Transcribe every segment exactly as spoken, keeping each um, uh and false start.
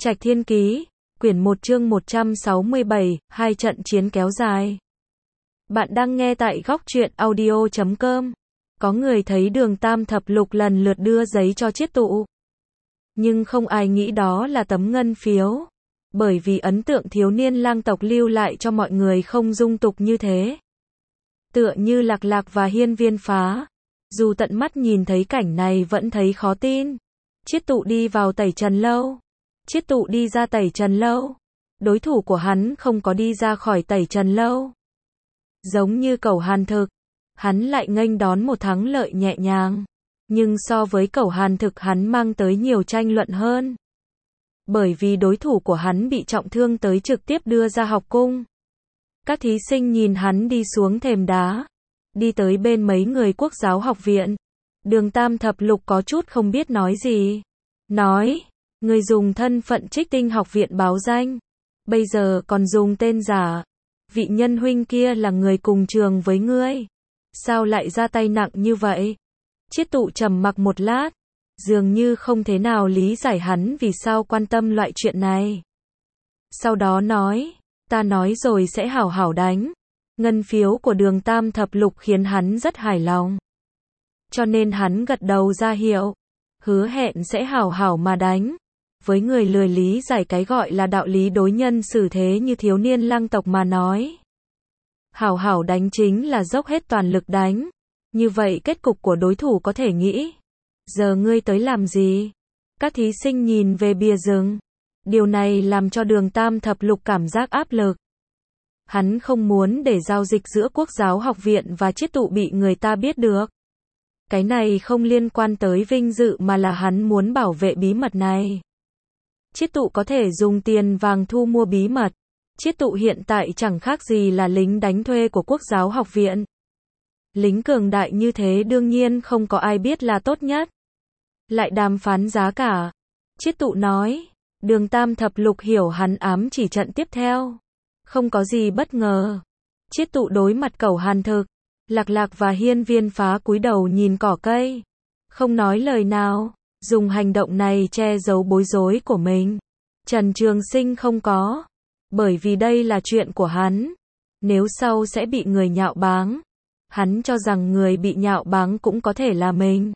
Trạch Thiên Ký, quyển một chương một trăm sáu mươi bảy, hai trận chiến kéo dài. Bạn đang nghe tại góc truyện audio chấm com. Có người thấy Đường Tam Thập Lục lần lượt đưa giấy cho Chiết Tụ. Nhưng không ai nghĩ đó là tấm ngân phiếu. Bởi vì ấn tượng thiếu niên lang tộc lưu lại cho mọi người không dung tục như thế. Tựa như Lạc Lạc và Hiên Viên Phá. Dù tận mắt nhìn thấy cảnh này vẫn thấy khó tin. Chiết Tụ đi vào Tẩy Trần Lâu. Chiết Tụ đi ra Tẩy Trần Lâu. Đối thủ của hắn không có đi ra khỏi Tẩy Trần Lâu. Giống như Cẩu Hàn Thực, hắn lại nghênh đón một thắng lợi nhẹ nhàng. Nhưng so với Cẩu Hàn Thực hắn mang tới nhiều tranh luận hơn. Bởi vì đối thủ của hắn bị trọng thương tới trực tiếp đưa ra học cung. Các thí sinh nhìn hắn đi xuống thềm đá. Đi tới bên mấy người Quốc giáo học viện. Đường Tam Thập Lục có chút không biết nói gì. Nói, người dùng thân phận Trích Tinh học viện báo danh. Bây giờ còn dùng tên giả. Vị nhân huynh kia là người cùng trường với ngươi. Sao lại ra tay nặng như vậy? Chiết Tụ trầm mặc một lát. Dường như không thế nào lý giải hắn vì sao quan tâm loại chuyện này. Sau đó nói, ta nói rồi sẽ hảo hảo đánh. Ngân phiếu của Đường Tam Thập Lục khiến hắn rất hài lòng. Cho nên hắn gật đầu ra hiệu. Hứa hẹn sẽ hảo hảo mà đánh. Với người lười lý giải cái gọi là đạo lý đối nhân xử thế như thiếu niên lang tộc mà nói. Hảo hảo đánh chính là dốc hết toàn lực đánh. Như vậy kết cục của đối thủ có thể nghĩ. Giờ ngươi tới làm gì? Các thí sinh nhìn về bìa rừng. Điều này làm cho Đường Tam Thập Lục cảm giác áp lực. Hắn không muốn để giao dịch giữa Quốc giáo học viện và Chiết Tụ bị người ta biết được. Cái này không liên quan tới vinh dự mà là hắn muốn bảo vệ bí mật này. Chiết Tụ có thể dùng tiền vàng thu mua bí mật. Chiết Tụ hiện tại chẳng khác gì là lính đánh thuê của Quốc giáo học viện. Lính cường đại như thế đương nhiên không có ai biết là tốt nhất. Lại đàm phán giá cả. Chiết Tụ nói. Đường Tam Thập Lục hiểu hắn ám chỉ trận tiếp theo. Không có gì bất ngờ. Chiết Tụ đối mặt Cẩu Hàn Thực. Lạc Lạc và Hiên Viên Phá cúi đầu nhìn cỏ cây. Không nói lời nào. Dùng hành động này che giấu bối rối của mình. Trần Trường Sinh không có. Bởi vì đây là chuyện của hắn. Nếu sau sẽ bị người nhạo báng. Hắn cho rằng người bị nhạo báng cũng có thể là mình.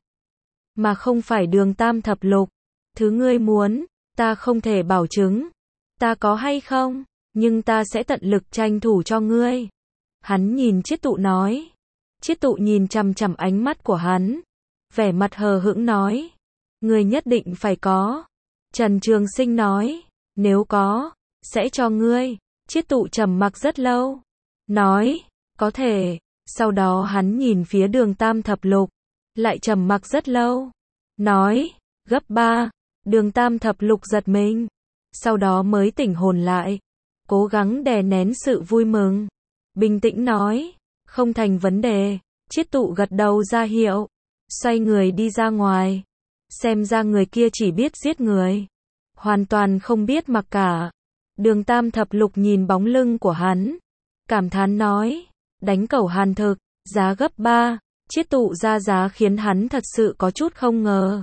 Mà không phải Đường Tam Thập Lục. Thứ ngươi muốn, ta không thể bảo chứng. Ta có hay không, nhưng ta sẽ tận lực tranh thủ cho ngươi. Hắn nhìn Chiết Tụ nói. Chiết Tụ nhìn chằm chằm ánh mắt của hắn. Vẻ mặt hờ hững nói. Ngươi nhất định phải có. Trần Trường Sinh nói. Nếu có, sẽ cho ngươi. Chiết Tụ trầm mặc rất lâu. Nói, có thể. Sau đó hắn nhìn phía Đường Tam Thập Lục. Lại trầm mặc rất lâu. Nói, gấp ba. Đường Tam Thập Lục giật mình. Sau đó mới tỉnh hồn lại. Cố gắng đè nén sự vui mừng. Bình tĩnh nói. Không thành vấn đề. Chiết Tụ gật đầu ra hiệu. Xoay người đi ra ngoài. Xem ra người kia chỉ biết giết người. Hoàn toàn không biết mặc cả. Đường Tam Thập Lục nhìn bóng lưng của hắn. Cảm thán nói. Đánh Cẩu Hàn Thực. Giá gấp ba. Chiết Tụ ra giá khiến hắn thật sự có chút không ngờ.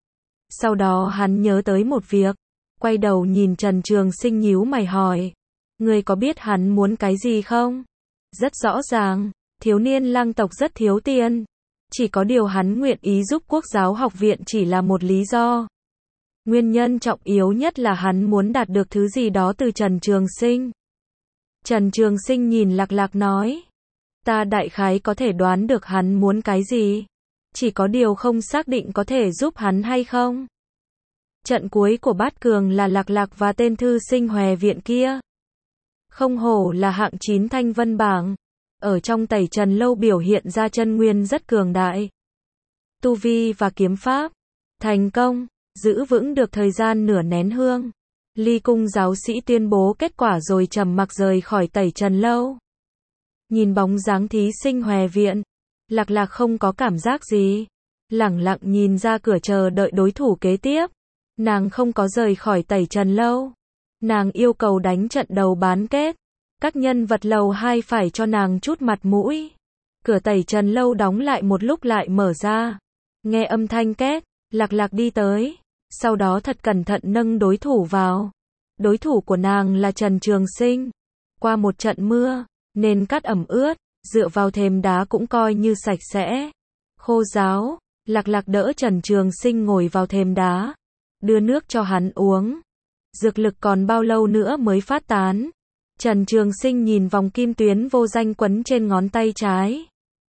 Sau đó hắn nhớ tới một việc. Quay đầu nhìn Trần Trường Sinh nhíu mày hỏi. Ngươi có biết hắn muốn cái gì không? Rất rõ ràng. Thiếu niên lang tộc rất thiếu tiền. Chỉ có điều hắn nguyện ý giúp Quốc giáo học viện chỉ là một lý do. Nguyên nhân trọng yếu nhất là hắn muốn đạt được thứ gì đó từ Trần Trường Sinh. Trần Trường Sinh nhìn Lạc Lạc nói. Ta đại khái có thể đoán được hắn muốn cái gì. Chỉ có điều không xác định có thể giúp hắn hay không. Trận cuối của Bát Cường là Lạc Lạc và tên thư sinh Hòe viện kia. Không hổ là hạng chín Thanh Vân bảng. Ở trong Tẩy Trần Lâu biểu hiện ra chân nguyên rất cường đại. Tu vi và kiếm pháp. Thành công. Giữ vững được thời gian nửa nén hương. Ly Cung giáo sĩ tuyên bố kết quả rồi trầm mặc rời khỏi Tẩy Trần Lâu. Nhìn bóng dáng thí sinh Hòe viện. Lạc Lạc không có cảm giác gì. Lẳng lặng nhìn ra cửa chờ đợi đối thủ kế tiếp. Nàng không có rời khỏi Tẩy Trần Lâu. Nàng yêu cầu đánh trận đầu bán kết. Các nhân vật lầu hai phải cho nàng chút mặt mũi. Cửa Tẩy Trần Lâu đóng lại một lúc lại mở ra. Nghe âm thanh két, Lạc Lạc đi tới. sau đó thật cẩn thận nâng đối thủ vào. Đối thủ của nàng là Trần Trường Sinh. Qua một trận mưa, nền cát ẩm ướt, dựa vào thềm đá cũng coi như sạch sẽ, khô ráo. Lạc Lạc đỡ Trần Trường Sinh ngồi vào thềm đá, đưa nước cho hắn uống. Dược lực còn bao lâu nữa mới phát tán? Trần Trường Sinh nhìn vòng kim tuyến vô danh quấn trên ngón tay trái.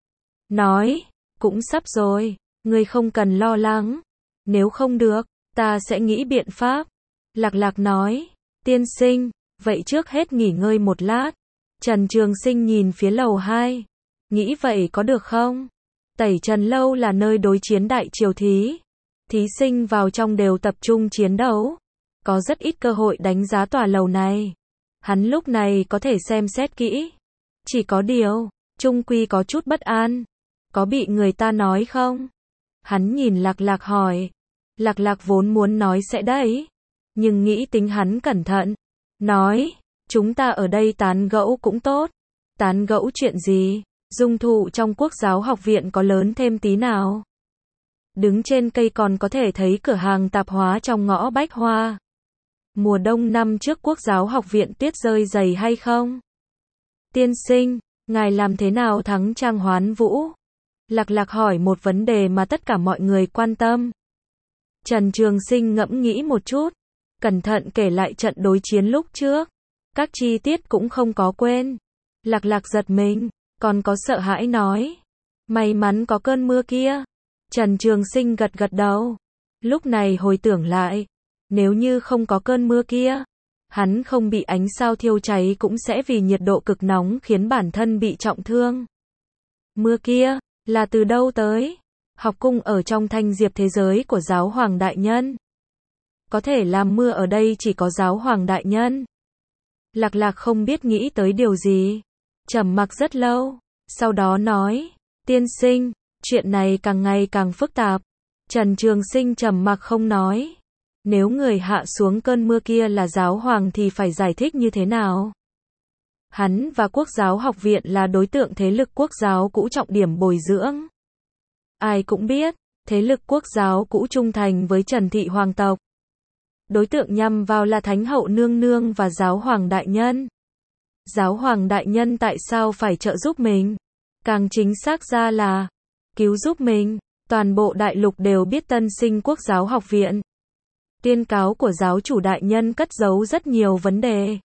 Nói, cũng sắp rồi, ngươi không cần lo lắng. Nếu không được, ta sẽ nghĩ biện pháp. Lạc Lạc nói, tiên sinh, vậy trước hết nghỉ ngơi một lát. Trần Trường Sinh nhìn phía lầu hai. Nghĩ vậy có được không? Tẩy Trần Lâu là nơi đối chiến đại triều thí. Thí sinh vào trong đều tập trung chiến đấu. Có rất ít cơ hội đánh giá tòa lầu này. Hắn lúc này có thể xem xét kỹ. Chỉ có điều, trung quy có chút bất an. Có bị người ta nói không? Hắn nhìn Lạc Lạc hỏi. Lạc Lạc vốn muốn nói sẽ đấy. Nhưng nghĩ tính hắn cẩn thận. Nói, chúng ta ở đây tán gẫu cũng tốt. Tán gẫu chuyện gì? Dung thụ trong Quốc giáo học viện có lớn thêm tí nào? Đứng trên cây còn có thể thấy cửa hàng tạp hóa trong ngõ Bách Hoa. Mùa đông năm trước Quốc giáo học viện tuyết rơi dày hay không? Tiên sinh, ngài làm thế nào thắng Trang Hoán Vũ? Lạc Lạc hỏi một vấn đề mà tất cả mọi người quan tâm. Trần Trường Sinh ngẫm nghĩ một chút, cẩn thận kể lại trận đối chiến lúc trước. Các chi tiết cũng không có quên. Lạc Lạc giật mình, còn có sợ hãi nói. May mắn có cơn mưa kia. Trần Trường Sinh gật gật đầu. Lúc này hồi tưởng lại, nếu như không có cơn mưa kia, hắn không bị ánh sao thiêu cháy cũng sẽ vì nhiệt độ cực nóng khiến bản thân bị trọng thương. Mưa kia, là từ đâu tới? Học cung ở trong thanh diệp thế giới của giáo hoàng đại nhân. Có thể làm mưa ở đây chỉ có giáo hoàng đại nhân. Lạc Lạc không biết nghĩ tới điều gì. Trầm mặc rất lâu, sau đó nói, tiên sinh, chuyện này càng ngày càng phức tạp. Trần Trường Sinh trầm mặc không nói. Nếu người hạ xuống cơn mưa kia là giáo hoàng thì phải giải thích như thế nào? Hắn và Quốc giáo học viện là đối tượng thế lực Quốc giáo cũ trọng điểm bồi dưỡng. Ai cũng biết, thế lực Quốc giáo cũ trung thành với Trần thị hoàng tộc. Đối tượng nhằm vào là Thánh hậu nương nương và giáo hoàng đại nhân. Giáo hoàng đại nhân tại sao phải trợ giúp mình? Càng chính xác ra là cứu giúp mình. Toàn bộ đại lục đều biết tân sinh Quốc giáo học viện. Tuyên cáo của giáo chủ đại nhân cất giấu rất nhiều vấn đề.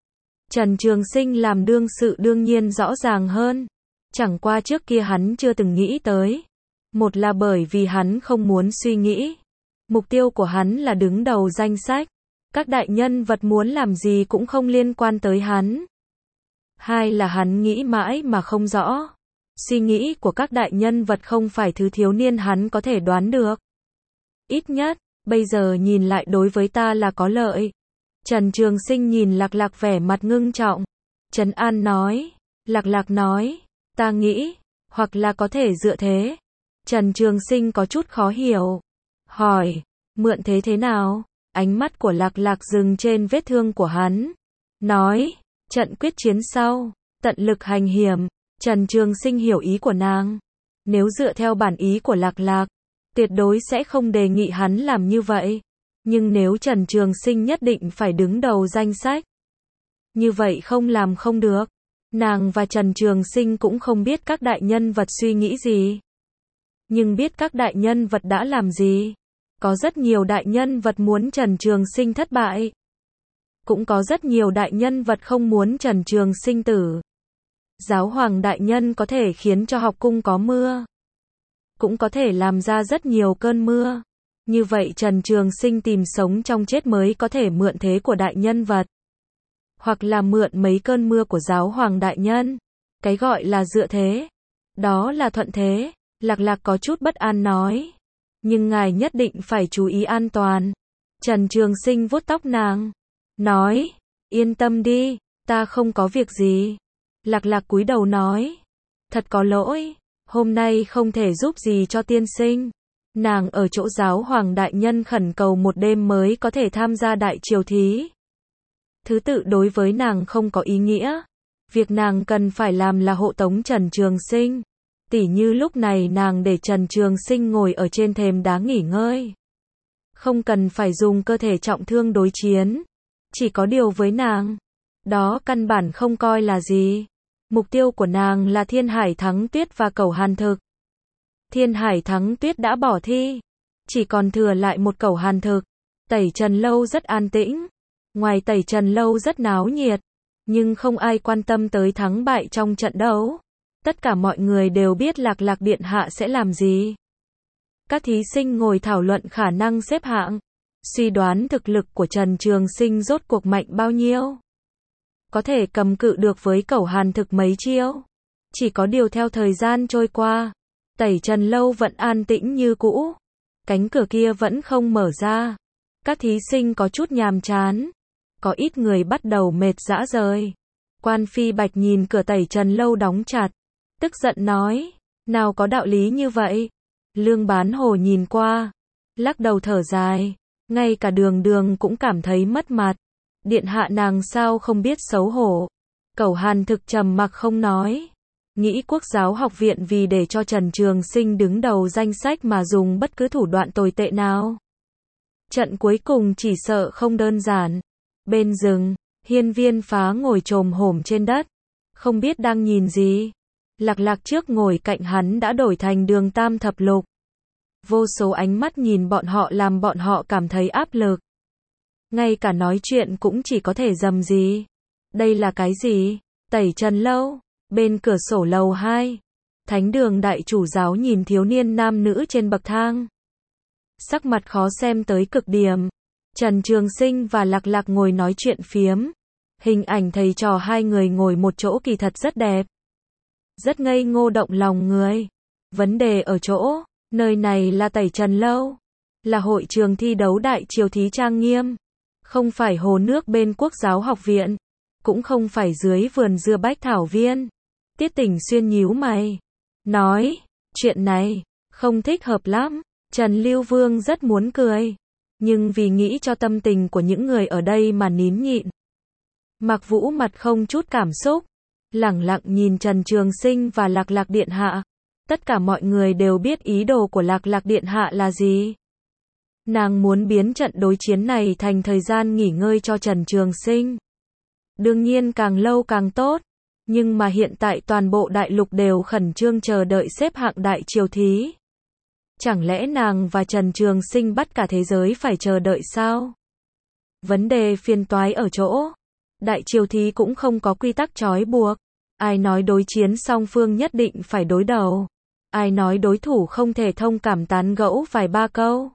Trần Trường Sinh làm đương sự đương nhiên rõ ràng hơn. Chẳng qua trước kia hắn chưa từng nghĩ tới. Một là bởi vì hắn không muốn suy nghĩ. Mục tiêu của hắn là đứng đầu danh sách. Các đại nhân vật muốn làm gì cũng không liên quan tới hắn. Hai là hắn nghĩ mãi mà không rõ. Suy nghĩ của các đại nhân vật không phải thứ thiếu niên hắn có thể đoán được. Ít nhất, bây giờ nhìn lại đối với ta là có lợi. Trần Trường Sinh nhìn Lạc Lạc vẻ mặt ngưng trọng. Trấn An nói. Lạc Lạc nói. Ta nghĩ, hoặc là có thể dựa thế. Trần Trường Sinh có chút khó hiểu. Hỏi, mượn thế thế nào? Ánh mắt của Lạc Lạc dừng trên vết thương của hắn. Nói, trận quyết chiến sau, tận lực hành hiểm. Trần Trường Sinh hiểu ý của nàng. Nếu dựa theo bản ý của Lạc Lạc, tuyệt đối sẽ không đề nghị hắn làm như vậy. Nhưng nếu Trần Trường Sinh nhất định phải đứng đầu danh sách, như vậy không làm không được. Nàng và Trần Trường Sinh cũng không biết các đại nhân vật suy nghĩ gì. Nhưng biết các đại nhân vật đã làm gì. Có rất nhiều đại nhân vật muốn Trần Trường Sinh thất bại. Cũng có rất nhiều đại nhân vật không muốn Trần Trường Sinh tử. Giáo hoàng đại nhân có thể khiến cho học cung có mưa. Cũng có thể làm ra rất nhiều cơn mưa. Như vậy Trần Trường Sinh tìm sống trong chết mới có thể mượn thế của đại nhân vật. Hoặc là mượn mấy cơn mưa của giáo hoàng đại nhân. Cái gọi là dựa thế. Đó là thuận thế. Lạc Lạc có chút bất an nói. Nhưng ngài nhất định phải chú ý an toàn. Trần Trường Sinh vuốt tóc nàng. Nói, yên tâm đi, ta không có việc gì. Lạc Lạc cúi đầu nói. Thật có lỗi, hôm nay không thể giúp gì cho tiên sinh. Nàng ở chỗ giáo hoàng đại nhân khẩn cầu một đêm mới có thể tham gia đại triều thí. Thứ tự đối với nàng không có ý nghĩa. Việc nàng cần phải làm là hộ tống Trần Trường Sinh. Tỉ như lúc này nàng để Trần Trường Sinh ngồi ở trên thềm đá nghỉ ngơi. không cần phải dùng cơ thể trọng thương đối chiến. Chỉ có điều với nàng, đó căn bản không coi là gì. Mục tiêu của nàng là Thiên Hải Thắng Tuyết và Cẩu Hàn Thực. Thiên Hải Thắng Tuyết đã bỏ thi, chỉ còn thừa lại một Cẩu Hàn Thực. Tẩy Trần Lâu rất an tĩnh, ngoài Tẩy Trần Lâu rất náo nhiệt, nhưng không ai quan tâm tới thắng bại trong trận đấu. Tất cả mọi người đều biết Lạc Lạc Điện Hạ sẽ làm gì. Các thí sinh ngồi thảo luận khả năng xếp hạng, suy đoán thực lực của Trần Trường Sinh rốt cuộc mạnh bao nhiêu. Có thể cầm cự được với Cẩu Hàn Thực mấy chiêu. Chỉ có điều theo thời gian trôi qua, Tẩy Trần Lâu vẫn an tĩnh như cũ. Cánh cửa kia vẫn không mở ra. Các thí sinh có chút nhàm chán. Có ít người bắt đầu mệt rã rời. Quan Phi Bạch nhìn cửa Tẩy Trần Lâu đóng chặt, tức giận nói, nào có đạo lý như vậy. Lương Bán Hồ nhìn qua, lắc đầu thở dài, ngay cả Đường Đường cũng cảm thấy mất mặt. Điện hạ nàng sao không biết xấu hổ. Cẩu Hàn Thực trầm mặc không nói. Nghĩ Quốc giáo học viện vì để cho Trần Trường Sinh đứng đầu danh sách mà dùng bất cứ thủ đoạn tồi tệ nào. Trận cuối cùng chỉ sợ không đơn giản. Bên rừng, Hiên Viên Phá ngồi chồm hổm trên đất, không biết đang nhìn gì. Lạc Lạc trước ngồi cạnh hắn đã đổi thành Đường Tam Thập Lục. Vô số ánh mắt nhìn bọn họ làm bọn họ cảm thấy áp lực. Ngay cả nói chuyện cũng chỉ có thể rầm rì. Đây là cái gì? Tẩy Trần Lâu. Bên cửa sổ lầu hai, Thánh Đường đại chủ giáo nhìn thiếu niên nam nữ trên bậc thang. Sắc mặt khó xem tới cực điểm. Trần Trường Sinh và Lạc Lạc ngồi nói chuyện phiếm. Hình ảnh thầy trò hai người ngồi một chỗ kỳ thật rất đẹp. Rất ngây ngô động lòng người. Vấn đề ở chỗ, nơi này là Tẩy Trần Lâu. Là hội trường thi đấu đại triều thí trang nghiêm. Không phải hồ nước bên Quốc giáo học viện. Cũng không phải dưới vườn dưa bách thảo viên. Tiết Tỉnh Xuyên nhíu mày. Nói, chuyện này, không thích hợp lắm. Trần Lưu Vương rất muốn cười. Nhưng vì nghĩ cho tâm tình của những người ở đây mà nín nhịn. Mạc Vũ mặt không chút cảm xúc. Lẳng lặng nhìn Trần Trường Sinh và Lạc Lạc Điện Hạ. Tất cả mọi người đều biết ý đồ của Lạc Lạc Điện Hạ là gì. Nàng muốn biến trận đối chiến này thành thời gian nghỉ ngơi cho Trần Trường Sinh. Đương nhiên càng lâu càng tốt. Nhưng mà hiện tại toàn bộ đại lục đều khẩn trương chờ đợi xếp hạng đại triều thí. Chẳng lẽ nàng và Trần Trường Sinh bắt cả thế giới phải chờ đợi sao? Vấn đề phiền toái ở chỗ, đại triều thí cũng không có quy tắc trói buộc. Ai nói đối chiến song phương nhất định phải đối đầu? Ai nói đối thủ không thể thông cảm tán gẫu vài ba câu?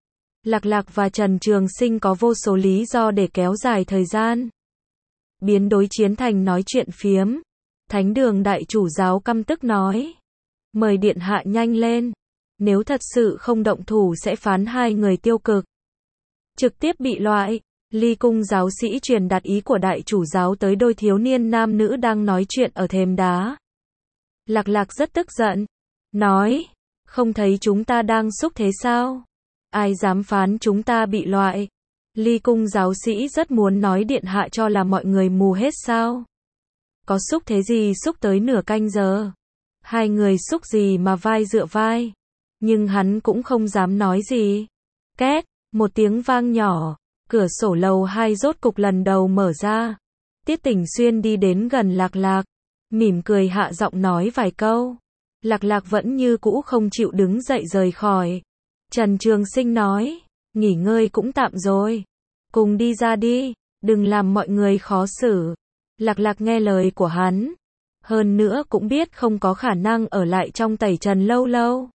Lạc Lạc và Trần Trường Sinh có vô số lý do để kéo dài thời gian. Biến đối chiến thành nói chuyện phiếm. Thánh Đường đại chủ giáo căm tức nói. Mời điện hạ nhanh lên. Nếu thật sự không động thủ sẽ phán hai người tiêu cực. Trực tiếp bị loại. Ly Cung giáo sĩ truyền đạt ý của đại chủ giáo tới đôi thiếu niên nam nữ đang nói chuyện ở thềm đá. Lạc Lạc rất tức giận. Nói. Không thấy chúng ta đang xúc thế sao? Ai dám phán chúng ta bị loại? Ly Cung giáo sĩ rất muốn nói điện hạ cho là mọi người mù hết sao? Có xúc thế gì xúc tới nửa canh giờ? Hai người xúc gì mà vai dựa vai? Nhưng hắn cũng không dám nói gì. Két, một tiếng vang nhỏ, cửa sổ lầu hai rốt cục lần đầu mở ra. Tiết Tỉnh Xuyên đi đến gần Lạc Lạc, mỉm cười hạ giọng nói vài câu. Lạc Lạc vẫn như cũ không chịu đứng dậy rời khỏi. Trần Trường Sinh nói, nghỉ ngơi cũng tạm rồi. Cùng đi ra đi, đừng làm mọi người khó xử. Lạc Lạc nghe lời của hắn. Hơn nữa cũng biết không có khả năng ở lại trong Tẩy Trần lâu lâu.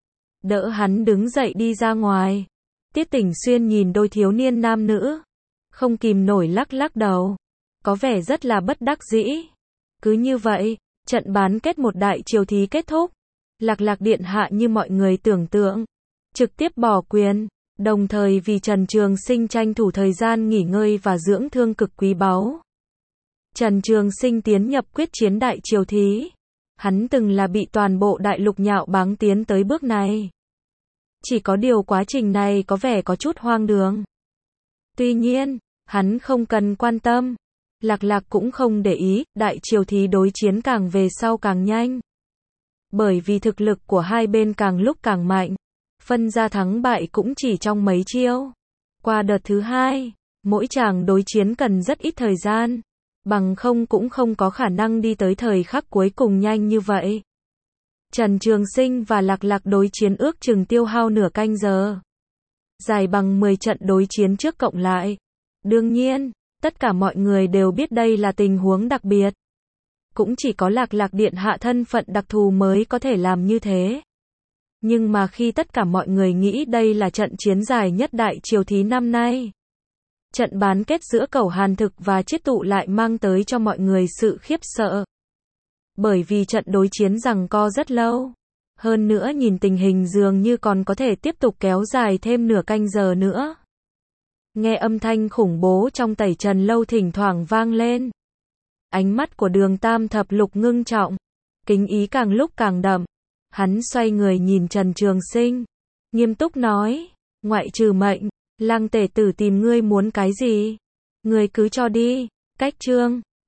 Đỡ hắn đứng dậy đi ra ngoài. Tiết Tỉnh Xuyên nhìn đôi thiếu niên nam nữ. Không kìm nổi lắc lắc đầu. Có vẻ rất là bất đắc dĩ. Cứ như vậy, trận bán kết một đại triều thí kết thúc. Lạc Lạc Điện Hạ như mọi người tưởng tượng. Trực tiếp bỏ quyền. Đồng thời vì Trần Trường Sinh tranh thủ thời gian nghỉ ngơi và dưỡng thương cực quý báu. Trần Trường Sinh tiến nhập quyết chiến đại triều thí. Hắn từng là bị toàn bộ đại lục nhạo báng tiến tới bước này. Chỉ có điều quá trình này có vẻ có chút hoang đường. Tuy nhiên, hắn không cần quan tâm. Lạc Lạc cũng không để ý, đại triều thí đối chiến càng về sau càng nhanh. Bởi vì thực lực của hai bên càng lúc càng mạnh. phân ra thắng bại cũng chỉ trong mấy chiêu. Qua đợt thứ hai, mỗi chàng đối chiến cần rất ít thời gian, bằng không cũng không có khả năng đi tới thời khắc cuối cùng nhanh như vậy. Trần Trường Sinh và Lạc Lạc đối chiến ước chừng tiêu hao nửa canh giờ. Dài bằng mười trận đối chiến trước cộng lại. Đương nhiên, tất cả mọi người đều biết đây là tình huống đặc biệt. Cũng chỉ có Lạc Lạc điện hạ thân phận đặc thù mới có thể làm như thế. Nhưng mà khi tất cả mọi người nghĩ đây là trận chiến dài nhất đại triều thí năm nay, trận bán kết giữa Cẩu Hàn Thực và Chiết Tụ lại mang tới cho mọi người sự khiếp sợ. Bởi vì trận đối chiến giằng co rất lâu. Hơn nữa nhìn tình hình dường như còn có thể tiếp tục kéo dài thêm nửa canh giờ nữa. Nghe âm thanh khủng bố trong tẩy trần lâu thỉnh thoảng vang lên. Ánh mắt của Đường Tam Thập Lục ngưng trọng, kính ý càng lúc càng đậm. Hắn xoay người nhìn Trần Trường Sinh, nghiêm túc nói, ngoại trừ mệnh, Lăng tể tử tìm ngươi muốn cái gì? Ngươi cứ cho đi. Cách chương